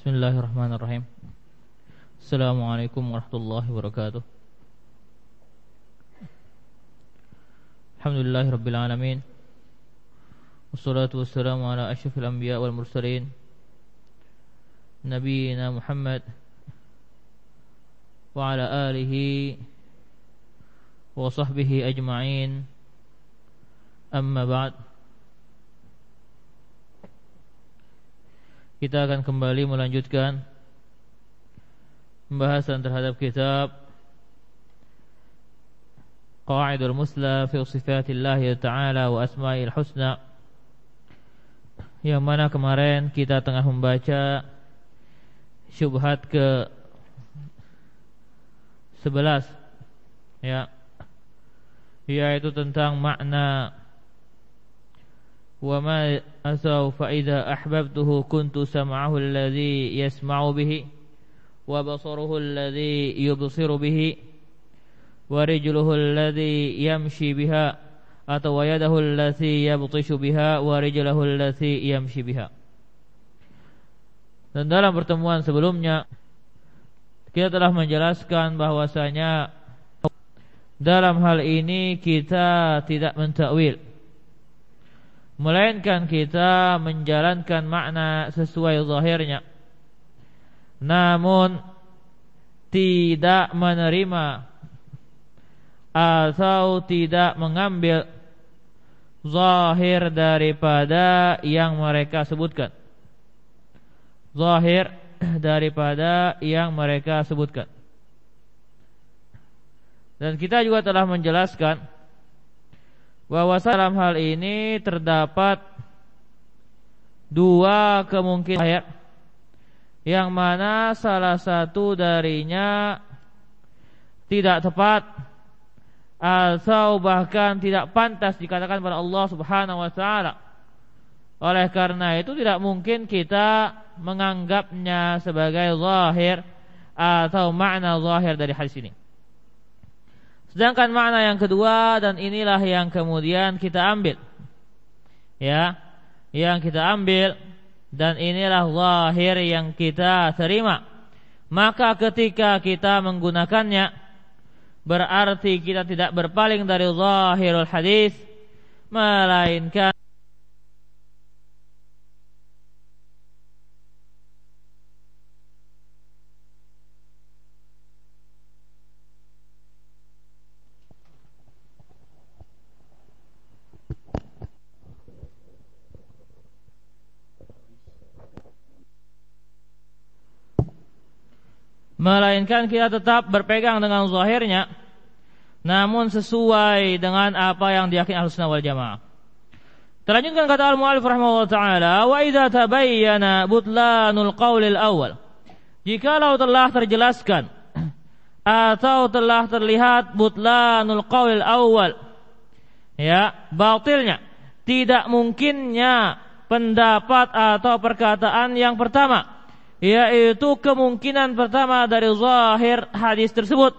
Bismillahirrahmanirrahim. Assalamualaikum warahmatullahi wabarakatuh. Alhamdulillahirabbil alamin. Wassalatu wassalamu ala asyrafil anbiya wal mursalin nabiyina Muhammad wa ala alihi wa sahbihi ajma'in. Amma ba'd. Kita akan kembali melanjutkan pembahasan terhadap kitab Qawaidul Musla fi Sifatillah Ta'ala wa Asma'il Husna, yang mana kemarin kita tengah membaca syubhat ke 11, yaitu tentang makna wa ma asaw fa idza ahbabtuhu kuntu sam'ahu alladhi yasma'u bihi wa basaruhu alladhi yubsiru bihi wa rijluhu alladhi yamshi biha atau wa yadahu allati yabtishu biha wa rijluhu allati yamshi biha. Dan dalam pertemuan sebelumnya kita telah menjelaskan bahwasanya dalam hal ini kita tidak mentakwil, melainkan kita menjalankan makna sesuai zahirnya, namun tidak menerima atau tidak mengambil zahir daripada yang mereka sebutkan. Zahir daripada yang mereka sebutkan. Dan kita juga telah menjelaskan bahwa dalam hal ini terdapat dua kemungkinan, yang mana salah satu darinya tidak tepat atau bahkan tidak pantas dikatakan pada Allah Subhanahu wa taala. Oleh karena itu tidak mungkin kita menganggapnya sebagai zahir atau makna zahir dari hadis ini. Sedangkan makna yang kedua, dan inilah yang kemudian kita ambil, yang kita ambil, dan inilah zahir yang kita terima. Maka ketika kita menggunakannya, berarti kita tidak berpaling dari zahirul hadis, melainkan kita tetap berpegang dengan zahirnya, namun sesuai dengan apa yang diyakini Ahlussunnah wal Jamaah. Terlanjutkan kata al-mu'allif rahimahullah ta'ala, wa idza tabayyana butlanul qaulil awal, jikalau telah terjelaskan atau telah terlihat butlanul qaulil awal, batilnya, tidak mungkinnya pendapat atau perkataan yang pertama, yaitu kemungkinan pertama dari zahir hadis tersebut,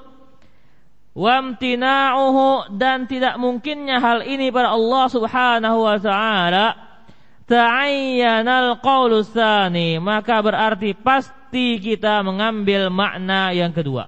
wamtina'uhu, dan tidak mungkinnya hal ini pada Allah Subhanahu wa ta'ala, ta'ayyanal qaulus tsani, maka berarti pasti kita mengambil makna yang kedua,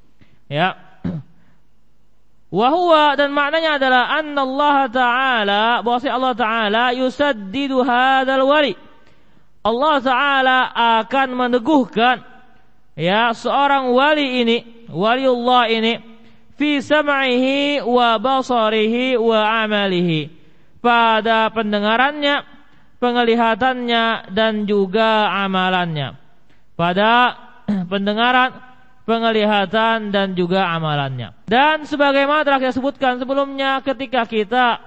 wa huwa, dan maknanya adalah annallaha ta'ala, bahwa Allah ta'ala yusaddidu hadzal wali, Allah Ta'ala akan meneguhkan seorang wali ini, waliullah ini, fi sam'ihi wa basarihi wa amalihi, pada pendengarannya, penglihatannya, dan juga amalannya. Pada pendengaran, penglihatan, dan juga amalannya. Dan sebagaimana telah kita sebutkan sebelumnya, ketika kita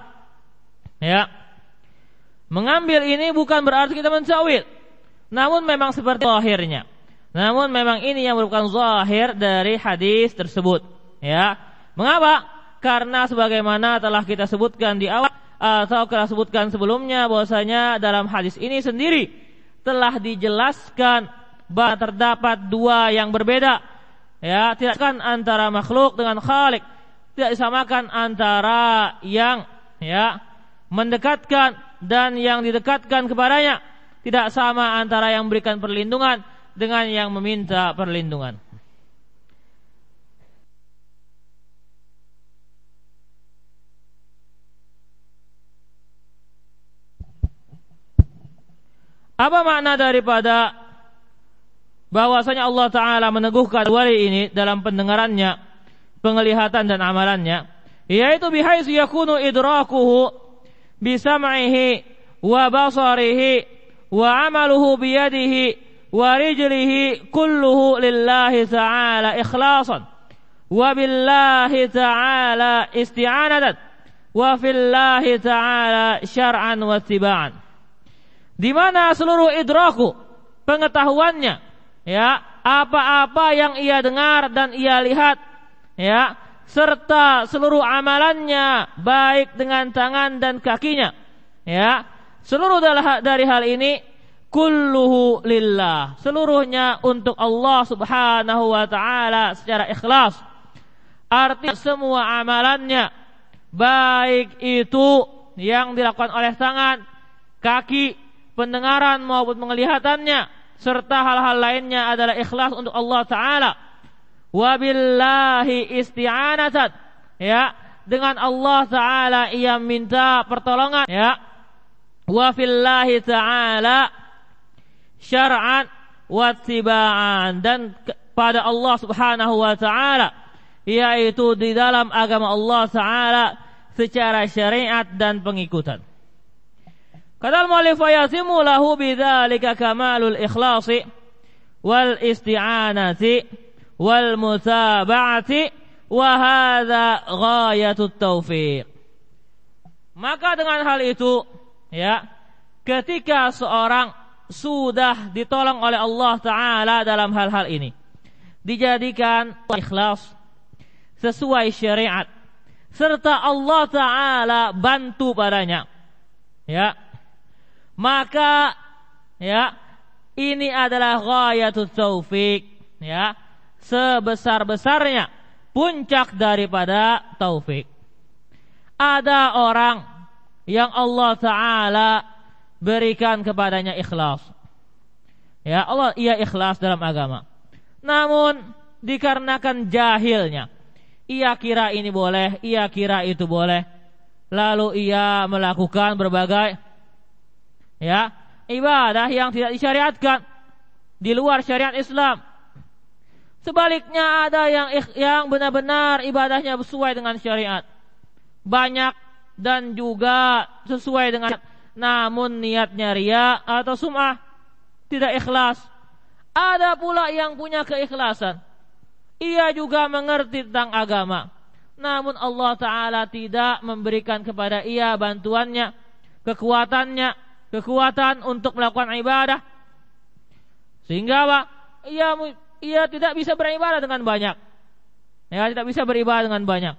mengambil ini bukan berarti kita mencakwil, namun memang seperti zahirnya. Namun memang ini yang merupakan zahir dari hadis tersebut. Mengapa? Karena sebagaimana telah kita sebutkan di awal atau telah sebutkan sebelumnya, bahwasanya dalam hadis ini sendiri telah dijelaskan bahwa terdapat dua yang berbeda. Tidak kan antara makhluk dengan khalik, tidak disamakan antara yang mendekatkan dan yang didekatkan kepadanya, tidak sama antara yang memberikan perlindungan dengan yang meminta perlindungan. Apa makna daripada bahwasanya Allah Ta'ala meneguhkan wali ini dalam pendengarannya, penglihatan dan amalannya, yaitu bihaitsu yakunu idrakuhu bisam'ihi wa basarihi wa amaluhu biyadihi wa rijlihi kulluhu lillahi ta'ala ikhlasan wa billahi ta'ala isti'anatan wa fillahi ta'ala syar'an wa ittiba'an. Di mana seluruh idraku, pengetahuannya, ya, apa-apa yang ia dengar dan ia lihat, ya, serta seluruh amalannya baik dengan tangan dan kakinya, ya, seluruh dari hal ini kulluhu lillah, seluruhnya untuk Allah Subhanahu wa taala secara ikhlas. Artinya semua amalannya, baik itu yang dilakukan oleh tangan, kaki, pendengaran maupun penglihatannya, serta hal-hal lainnya adalah ikhlas untuk Allah Ta'ala. Wabillahi isti'anatan, ya, dengan Allah Ta'ala ia minta pertolongan, ya. Wa fillahi Ta'ala syar'an wa ittiba'an, dan pada Allah Subhanahu wa Ta'ala, yaitu di dalam agama Allah Ta'ala secara syariat dan pengikutan. Kata al-mu'allif fayasimu lahu bidzalika kamalul ikhlasi wal isti'anati wal mutaba'ati wa hadza ghayatut taufiq. Maka dengan hal itu, ya, ketika seorang sudah ditolong oleh Allah Ta'ala dalam hal-hal ini, dijadikan ikhlas sesuai syariat, serta Allah Ta'ala bantu padanya, ya, maka, ya, ini adalah ghayatut taufik, ya, sebesar-besarnya puncak daripada taufik. Ada orang yang Allah Ta'ala berikan kepadanya ikhlas, ya, Allah ia ikhlas dalam agama, namun dikarenakan jahilnya, ia kira ini boleh, ia kira itu boleh, lalu ia melakukan berbagai, ya, ibadah yang tidak disyariatkan di luar syariat Islam. Sebaliknya ada yang benar-benar ibadahnya sesuai dengan syariat, banyak dan juga sesuai dengan, namun niatnya riya atau sum'ah, tidak ikhlas. Ada pula yang punya keikhlasan, ia juga mengerti tentang agama, namun Allah Ta'ala tidak memberikan kepada ia bantuannya, kekuatan untuk melakukan ibadah, sehingga apa? Ia tidak bisa beribadah dengan banyak, ya, tidak bisa beribadah dengan banyak,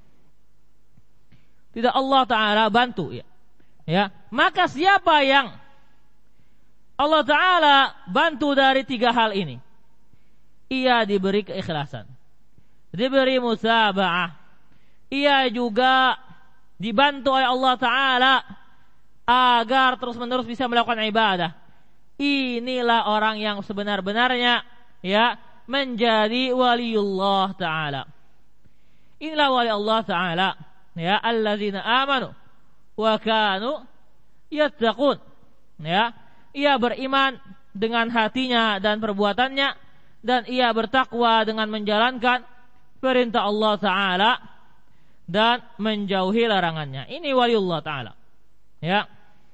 tidak Allah Ta'ala bantu, ya, ya. Maka siapa yang Allah Ta'ala bantu dari tiga hal ini, ia diberi keikhlasan, diberi musaba'ah, ia juga dibantu oleh Allah Ta'ala agar terus-menerus bisa melakukan ibadah. Inilah orang yang sebenar-benarnya, ya, menjadi waliullah Ta'ala. Inilah wali Allah Ta'ala, ya, alladzina amanu wa kanu yattaqun, ya, ia beriman dengan hatinya dan perbuatannya, dan ia bertakwa dengan menjalankan perintah Allah Ta'ala dan menjauhi larangannya. Ini waliullah Ta'ala, ya.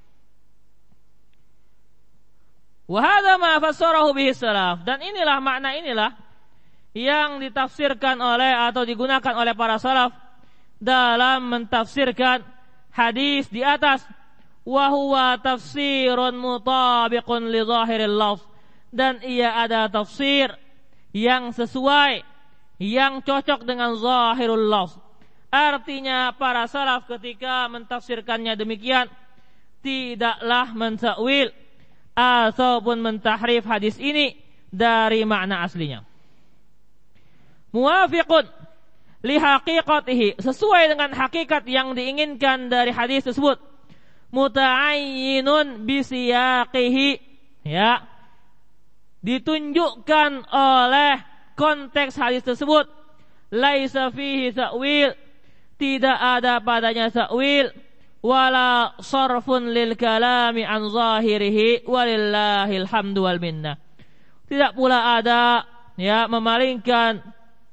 Wa hadza ma fassarahu bihi salaf, dan inilah makna inilah yang ditafsirkan oleh atau digunakan oleh para salaf dalam mentafsirkan hadis di atas. Wa huwa tafsirun mutabiqun li zahiril lafz, dan ia ada tafsir yang sesuai, yang cocok dengan zahirul lafz. Artinya para salaf ketika mentafsirkannya demikian, tidaklah mentakwil ataupun mentahrif hadis ini dari makna aslinya. Muwafiqun li haqiqatihi, sesuai dengan hakikat yang diinginkan dari hadis tersebut. Muta'ayyinun bi siyaqihi, ya, ditunjukkan oleh konteks hadis tersebut. Laisa fihi ta'wil, tidak ada padanya ta'wil, wala sarfun lil kalami an zahirihi, walillahil hamdu wal minnah. Tidak pula ada memalingkan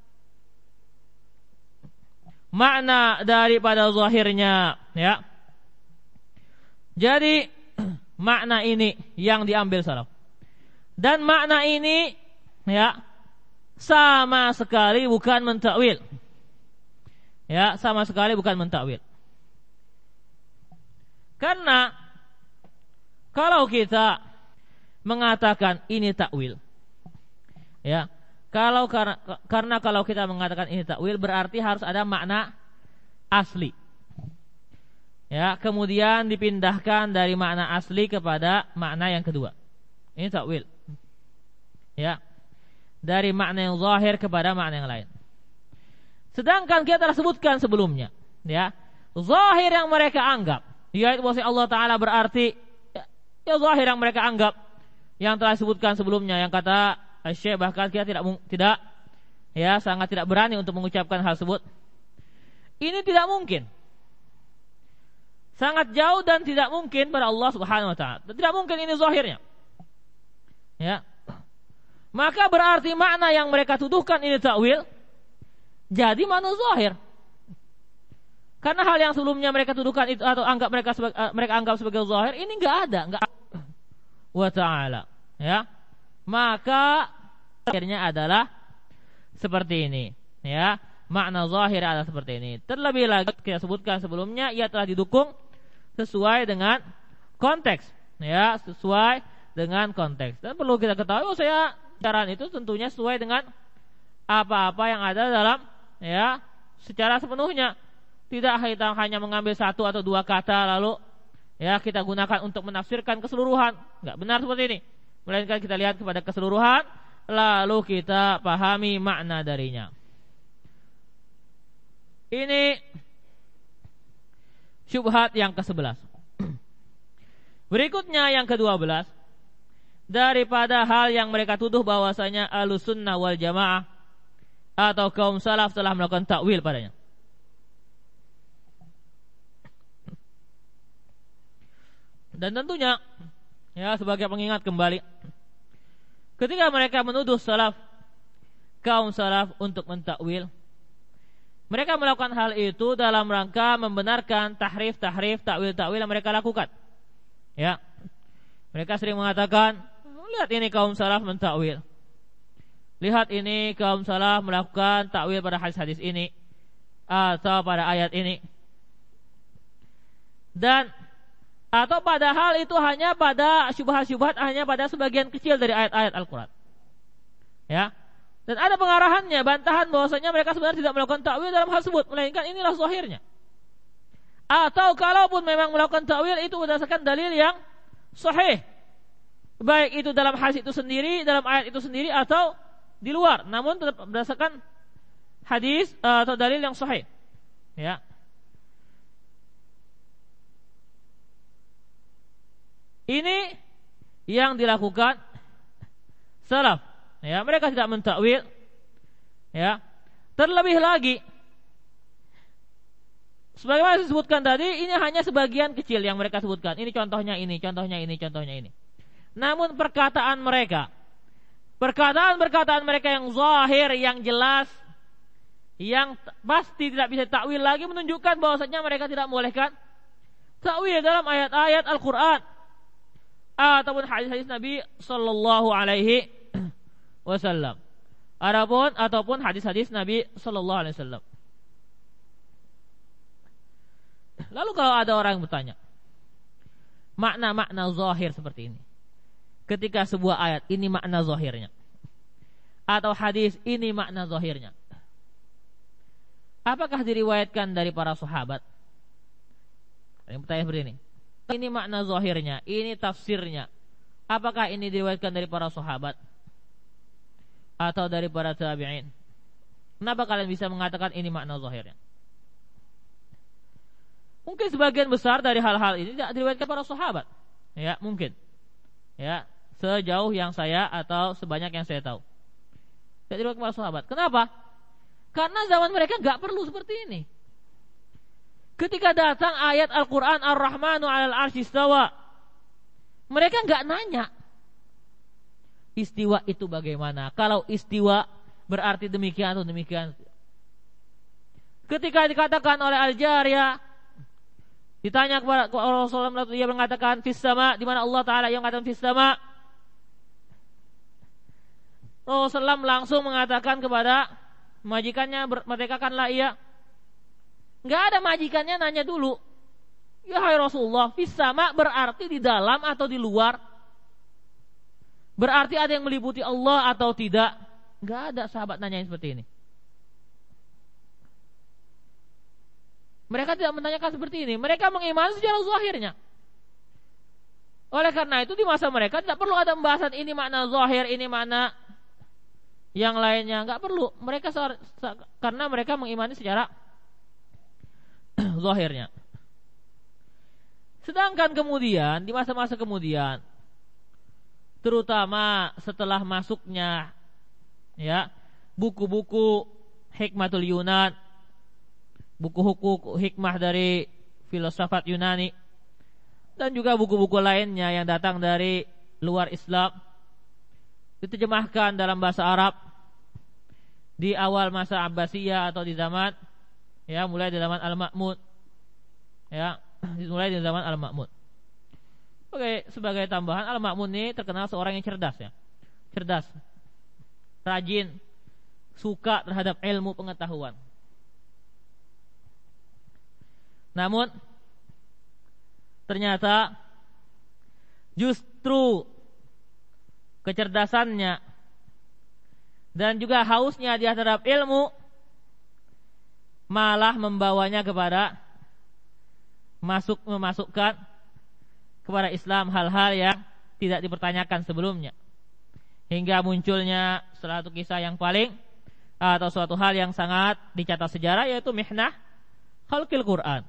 makna daripada zahirnya, ya. Jadi makna ini yang diambil salaf. Dan makna ini sama sekali bukan mentakwil. Ya, sama sekali bukan mentakwil. Karena kalau kita mengatakan ini takwil, ya, karena kalau kita mengatakan ini takwil berarti harus ada makna asli. Ya, kemudian dipindahkan dari makna asli kepada makna yang kedua. Ini takwil. Ya. Dari makna yang zahir kepada makna yang lain. Sedangkan kita telah sebutkan sebelumnya, ya, zahir yang mereka anggap, yaitu bahwa Allah Ta'ala berarti ya zahir yang mereka anggap, yang telah disebutkan sebelumnya, yang kata Syekh bahkan kita tidak sangat tidak berani untuk mengucapkan hal tersebut. Ini tidak mungkin, sangat jauh dan tidak mungkin pada Allah Subhanahu Wa Ta'ala. Tidak mungkin ini zahirnya, ya. Maka berarti makna yang mereka tuduhkan ini takwil, jadi makna zahir. Karena hal yang sebelumnya mereka tuduhkan itu atau anggap mereka anggap sebagai zahir, ini enggak ada. Wa ta'ala, ya. Maka akhirnya adalah seperti ini, ya. Makna zahir adalah seperti ini. Terlebih lagi kita sebutkan sebelumnya, ia telah didukung sesuai dengan konteks, ya, sesuai dengan konteks. Dan perlu kita ketahui, cara itu tentunya sesuai dengan apa-apa yang ada dalam, ya, secara sepenuhnya. Tidak kita hanya mengambil satu atau dua kata lalu, ya, kita gunakan untuk menafsirkan keseluruhan. Enggak benar seperti ini. Melainkan kita lihat kepada keseluruhan lalu kita pahami makna darinya. Ini syubhat yang ke-11. Berikutnya yang ke-12. Daripada hal yang mereka tuduh bahwasanya Ahlussunnah wal Jamaah atau kaum salaf telah melakukan takwil padanya. Dan tentunya, ya, sebagai pengingat kembali, ketika mereka menuduh salaf, kaum salaf untuk mentakwil, mereka melakukan hal itu dalam rangka membenarkan tahrif, takwil yang mereka lakukan. Ya, mereka sering mengatakan, lihat ini kaum salaf mentakwil, lihat ini kaum salaf melakukan takwil pada hadis-hadis ini atau pada ayat ini. Dan atau padahal itu hanya pada syubhat-syubhat, hanya pada sebagian kecil dari ayat-ayat Al-Quran, ya. Dan ada pengarahannya, bantahan bahwasanya mereka sebenarnya tidak melakukan takwil dalam hal tersebut, melainkan inilah zahirnya. Atau kalaupun memang melakukan takwil itu berdasarkan dalil yang sahih, baik itu dalam hadis itu sendiri, dalam ayat itu sendiri, atau di luar, namun tetap berdasarkan hadis atau dalil yang sahih, ya. Ini yang dilakukan salaf, ya. Mereka tidak mentakwil, ya. Terlebih lagi, sebagaimana disebutkan tadi, ini hanya sebagian kecil yang mereka sebutkan. Ini contohnya ini, contohnya ini, contohnya ini. Namun perkataan mereka yang zahir, yang jelas, yang pasti tidak bisa takwil lagi, menunjukkan bahwasanya mereka tidak membolehkan takwil dalam ayat-ayat Al-Quran ataupun hadis-hadis Nabi sallallahu alaihi wasallam. Ataupun hadis-hadis Nabi sallallahu alaihi wasallam. Lalu kalau ada orang yang bertanya, makna-makna zahir seperti ini, ketika sebuah ayat ini makna zahirnya, atau hadis ini makna zahirnya, apakah diriwayatkan dari para sahabat? Yang pertanyaan seperti ini makna zahirnya, ini tafsirnya, apakah ini diriwayatkan dari para sahabat atau dari para tabi'in? Kenapa kalian bisa mengatakan ini makna zahirnya? Mungkin sebagian besar dari hal-hal ini tidak diriwayatkan para sahabat, ya, mungkin, ya, sejauh yang saya atau sebanyak yang saya tahu. Dari para sahabat. Kenapa? Karena zaman mereka nggak perlu seperti ini. Ketika datang ayat Al-Quran Ar-Rahmanu 'alal 'arsy istawa, mereka nggak nanya istiwa itu bagaimana. Kalau istiwa berarti demikian atau demikian. Ketika dikatakan oleh Al-Jariyah, ditanya kepada Rasulullah, dia mengatakan fis sama, di mana Allah Taala yang mengatakan fis sama. Rasulullah langsung mengatakan kepada majikannya, merdekakanlah ia. Enggak ada majikannya nanya dulu, ya hai Rasulullah, fis sama berarti di dalam atau di luar? Berarti ada yang meliputi Allah atau tidak? Enggak ada sahabat nanyain seperti ini. Mereka tidak menanyakan seperti ini. Mereka mengimani secara zahirnya. Oleh karena itu di masa mereka tidak perlu ada pembahasan ini makna zahir, ini makna yang lainnya. Enggak perlu. Mereka karena mereka mengimani secara zahirnya. Sedangkan kemudian di masa-masa kemudian, terutama setelah masuknya ya buku-buku Hikmatul Yunan, buku-buku hikmah dari filsafat Yunani, dan juga buku-buku lainnya yang datang dari luar Islam, diterjemahkan dalam bahasa Arab di awal masa Abbasiyah atau di zaman ya mulai di zaman Al-Ma'mun, ya mulai di zaman Al-Ma'mun. Oke, sebagai tambahan, Al-Ma'mun ini terkenal seorang yang cerdas ya, cerdas, rajin, suka terhadap ilmu pengetahuan. Namun ternyata justru kecerdasannya dan juga hausnya dia terhadap ilmu malah membawanya kepada memasukkan kepada Islam hal-hal yang tidak dipertanyakan sebelumnya, hingga munculnya suatu kisah yang paling atau suatu hal yang sangat dicatat sejarah, yaitu mihnah khalqil Quran.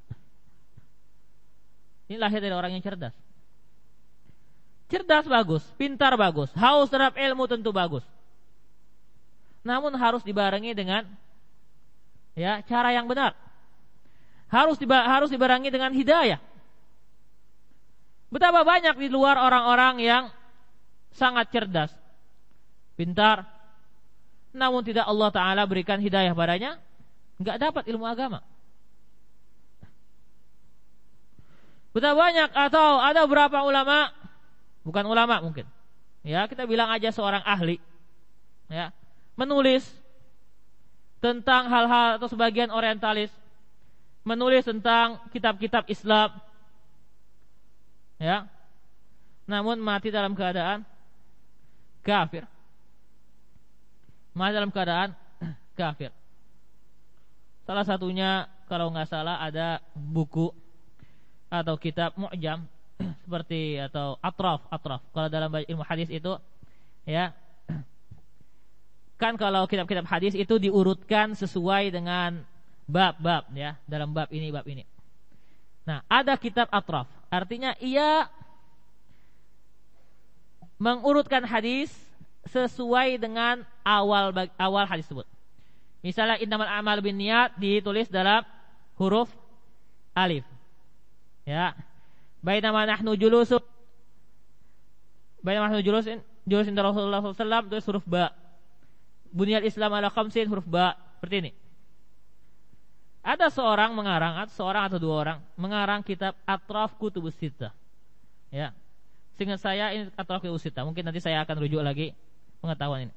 Ini lahir dari orang yang cerdas. Cerdas bagus, pintar bagus, haus terhadap ilmu tentu bagus. Namun harus dibarengi dengan ya cara yang benar. Harus dibarengi dengan hidayah. Betapa banyak di luar orang-orang yang sangat cerdas, pintar, namun tidak Allah Ta'ala berikan hidayah padanya, enggak dapat ilmu agama. Betapa banyak, atau ada beberapa ulama, bukan ulama mungkin, ya kita bilang aja seorang ahli, ya menulis tentang hal-hal atau sebagian orientalis, menulis tentang kitab-kitab Islam, ya, namun mati dalam keadaan kafir, mati dalam keadaan kafir. Salah satunya kalau nggak salah ada buku atau kitab mu'jam seperti atau atraf. Kalau dalam ilmu hadis itu ya kan kalau kitab-kitab hadis itu diurutkan sesuai dengan bab-bab ya, dalam bab ini. Nah, ada kitab atraf, artinya ia mengurutkan hadis sesuai dengan awal hadis tersebut. Misalnya innamal a'malu binniyat ditulis dalam huruf alif. Ya. Bainama nahnu julusin inda Rasulullah sallallahu alaihi wasallam tulis huruf ba. Bunyal Islam ala khamsin huruf ba, seperti ini. Ada seorang mengarang, atau seorang atau dua orang mengarang kitab Atraf Kutubus Sittah. Ya. Seingat saya ini Atraf Kutubus Sittah. Mungkin nanti saya akan rujuk lagi pengetahuan ini.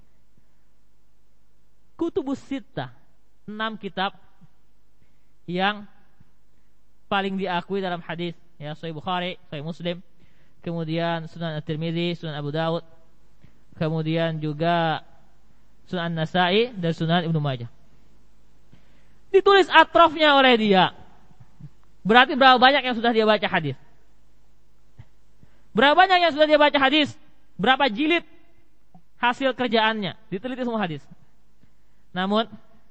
Kutubus Sittah, 6 kitab yang paling diakui dalam hadis, ya, Sahih Bukhari, Sahih Muslim, kemudian Sunan At-Tirmidzi, Sunan Abu Daud, kemudian juga Sunan Nasa'i dan Sunan Ibnu Majah. Ditulis atrafnya oleh dia. Berarti berapa banyak yang sudah dia baca hadis? Berapa banyak yang sudah dia baca hadis? Berapa jilid hasil kerjaannya? Diteliti semua hadis. Namun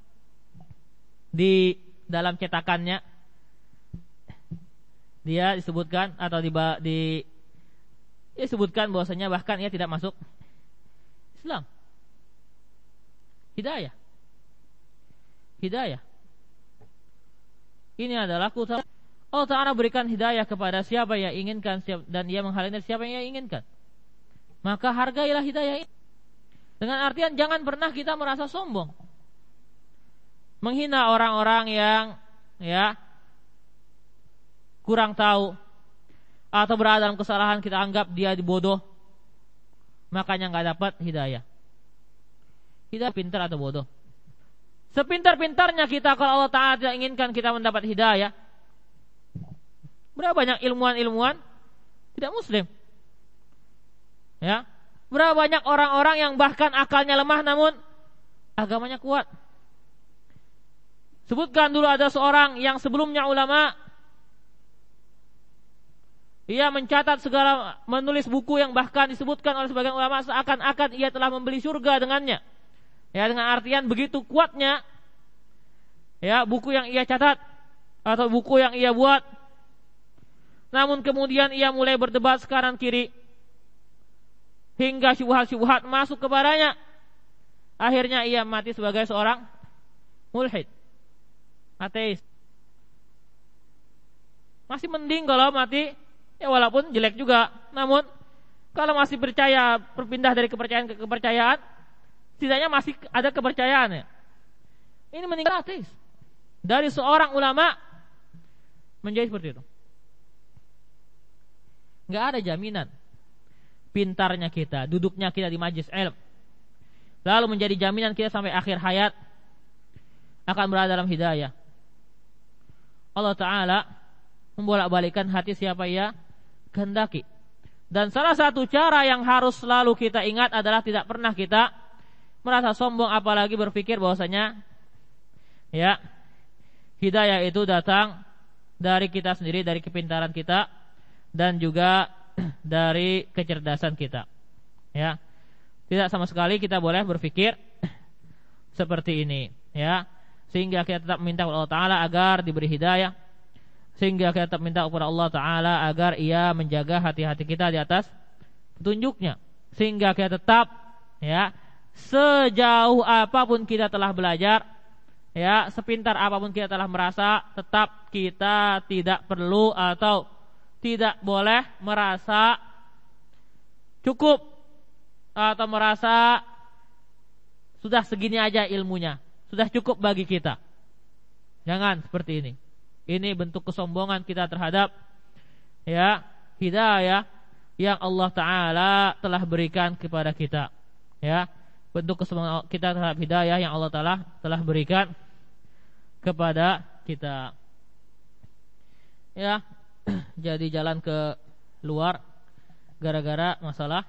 di dalam cetakannya dia disebutkan atau ia sebutkan bahwasanya bahkan ia tidak masuk Islam. Hidayah. Ini adalah keutamaan. Allah Ta'ala berikan hidayah kepada siapa yang inginkan, dan ia menghalangi siapa yang ia inginkan. Maka hargailah hidayah ini. Dengan artian jangan pernah kita merasa sombong, menghina orang-orang yang kurang tahu atau berada dalam kesalahan, kita anggap dia bodoh, makanya nggak dapat hidayah. Hidayah pintar atau bodoh? Sepintar-pintarnya kita, kalau Allah Ta'ala tidak inginkan kita mendapat hidayah, berapa banyak ilmuwan-ilmuwan tidak muslim? Ya, berapa banyak orang-orang yang bahkan akalnya lemah namun agamanya kuat? Sebutkan dulu ada seorang yang sebelumnya ulama, ia mencatat segala, menulis buku yang bahkan disebutkan oleh sebagian ulama seakan-akan ia telah membeli surga dengannya. Ya, dengan artian begitu kuatnya buku yang ia catat atau buku yang ia buat. Namun kemudian ia mulai berdebat kanan kiri hingga syubhat-syubhat masuk kepadanya. Akhirnya ia mati sebagai seorang mulhid, ateis. Masih mending kalau mati walaupun jelek juga, namun kalau masih percaya, berpindah dari kepercayaan ke kepercayaan, setidaknya masih ada kepercayaannya. Ini meninggal ateis. Dari seorang ulama menjadi seperti itu. Enggak ada jaminan pintarnya kita, duduknya kita di majlis ilmu, lalu menjadi jaminan kita sampai akhir hayat akan berada dalam hidayah. Allah Ta'ala membolak-balikan hati siapa ia kehendaki. Dan salah satu cara yang harus selalu kita ingat adalah tidak pernah kita merasa sombong, apalagi berpikir bahwasanya hidayah itu datang dari kita sendiri, dari kepintaran kita dan juga dari kecerdasan kita. Ya. Tidak sama sekali kita boleh berpikir seperti ini, sehingga kita tetap minta kepada Allah Ta'ala agar diberi hidayah, sehingga kita tetap minta kepada Allah Ta'ala agar ia menjaga hati-hati kita di atas petunjuknya, sehingga kita tetap sejauh apapun kita telah belajar, sepintar apapun kita telah merasa, tetap kita tidak perlu atau tidak boleh merasa cukup atau merasa sudah segini aja ilmunya, sudah cukup bagi kita. Jangan seperti ini. Ini bentuk kesombongan kita terhadap hidayah yang Allah Ta'ala telah berikan kepada kita. Bentuk kesombongan kita terhadap hidayah yang Allah Ta'ala telah berikan kepada kita. Jadi jalan ke luar gara-gara masalah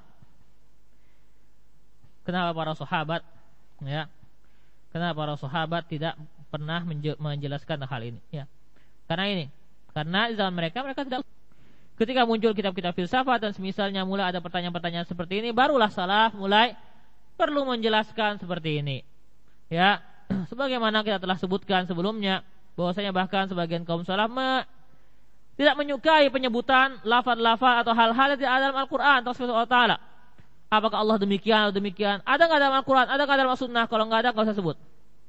kenapa para sahabat kenapa para sahabat tidak pernah menjelaskan hal ini, karena di zaman mereka tidak. Ketika muncul kitab-kitab filsafat dan semisalnya mulai ada pertanyaan-pertanyaan seperti ini, barulah salaf mulai perlu menjelaskan seperti ini. Sebagaimana kita telah sebutkan sebelumnya, bahwasanya bahkan sebagian kaum salaf tidak menyukai penyebutan lafaz-lafaz atau hal-hal yang tidak ada dalam Al-Quran atau Sunnah Allah Ta'ala. Apakah Allah demikian atau demikian? Ada nggak dalam Al-Quran? Ada nggak dalam Sunnah? Kalau nggak ada, nggak usah sebut.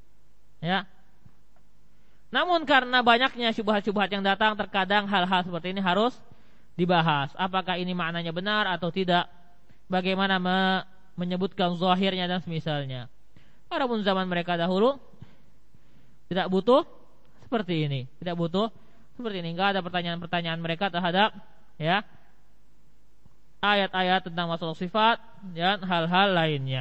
Namun karena banyaknya syubhat-syubhat yang datang, terkadang hal-hal seperti ini harus dibahas. Apakah ini maknanya benar atau tidak? Bagaimana menyebutkan zahirnya dan semisalnya. Adapun zaman mereka dahulu tidak butuh seperti ini, Enggak ada pertanyaan-pertanyaan mereka terhadap ayat-ayat tentang masalah sifat dan hal-hal lainnya.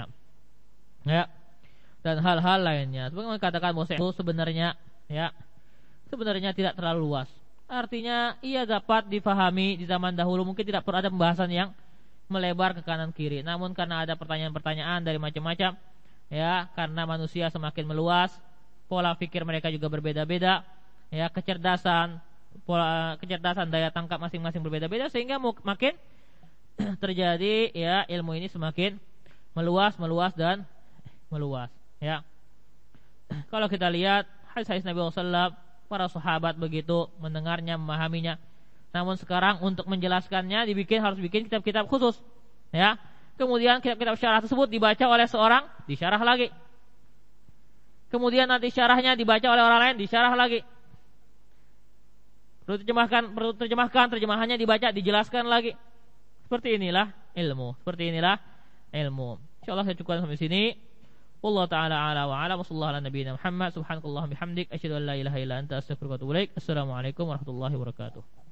Dan hal-hal lainnya. Sebagaimana katakan bahwa itu sebenarnya tidak terlalu luas. Artinya ia dapat difahami di zaman dahulu, mungkin tidak perlu ada pembahasan yang melebar ke kanan kiri. Namun karena ada pertanyaan-pertanyaan dari macam-macam, karena manusia semakin meluas, pola pikir mereka juga berbeda-beda, kecerdasan daya tangkap masing-masing berbeda-beda, sehingga makin terjadi ilmu ini semakin meluas dan meluas. Kalau kita lihat hadis-hadis Nabi SAW, para sahabat begitu mendengarnya, memahaminya, Namun sekarang untuk menjelaskannya harus bikin kitab-kitab khusus, ya. Kemudian kitab-kitab syarah tersebut dibaca oleh seorang, disyarah lagi. Kemudian nanti syarahnya dibaca oleh orang lain, disyarah lagi. Perlu terjemahkan, terjemahannya dibaca, dijelaskan lagi. Seperti inilah ilmu. Insyaallah saya cukupkan sampai sini. Wallahu taala ala wa ala sallallahu ala nabiyina Muhammad subhanakallahumma bihamdik asyhadu an la ilaha illa anta astaghfiruka wa atubu ilaik. Assalamualaikum warahmatullahi wabarakatuh.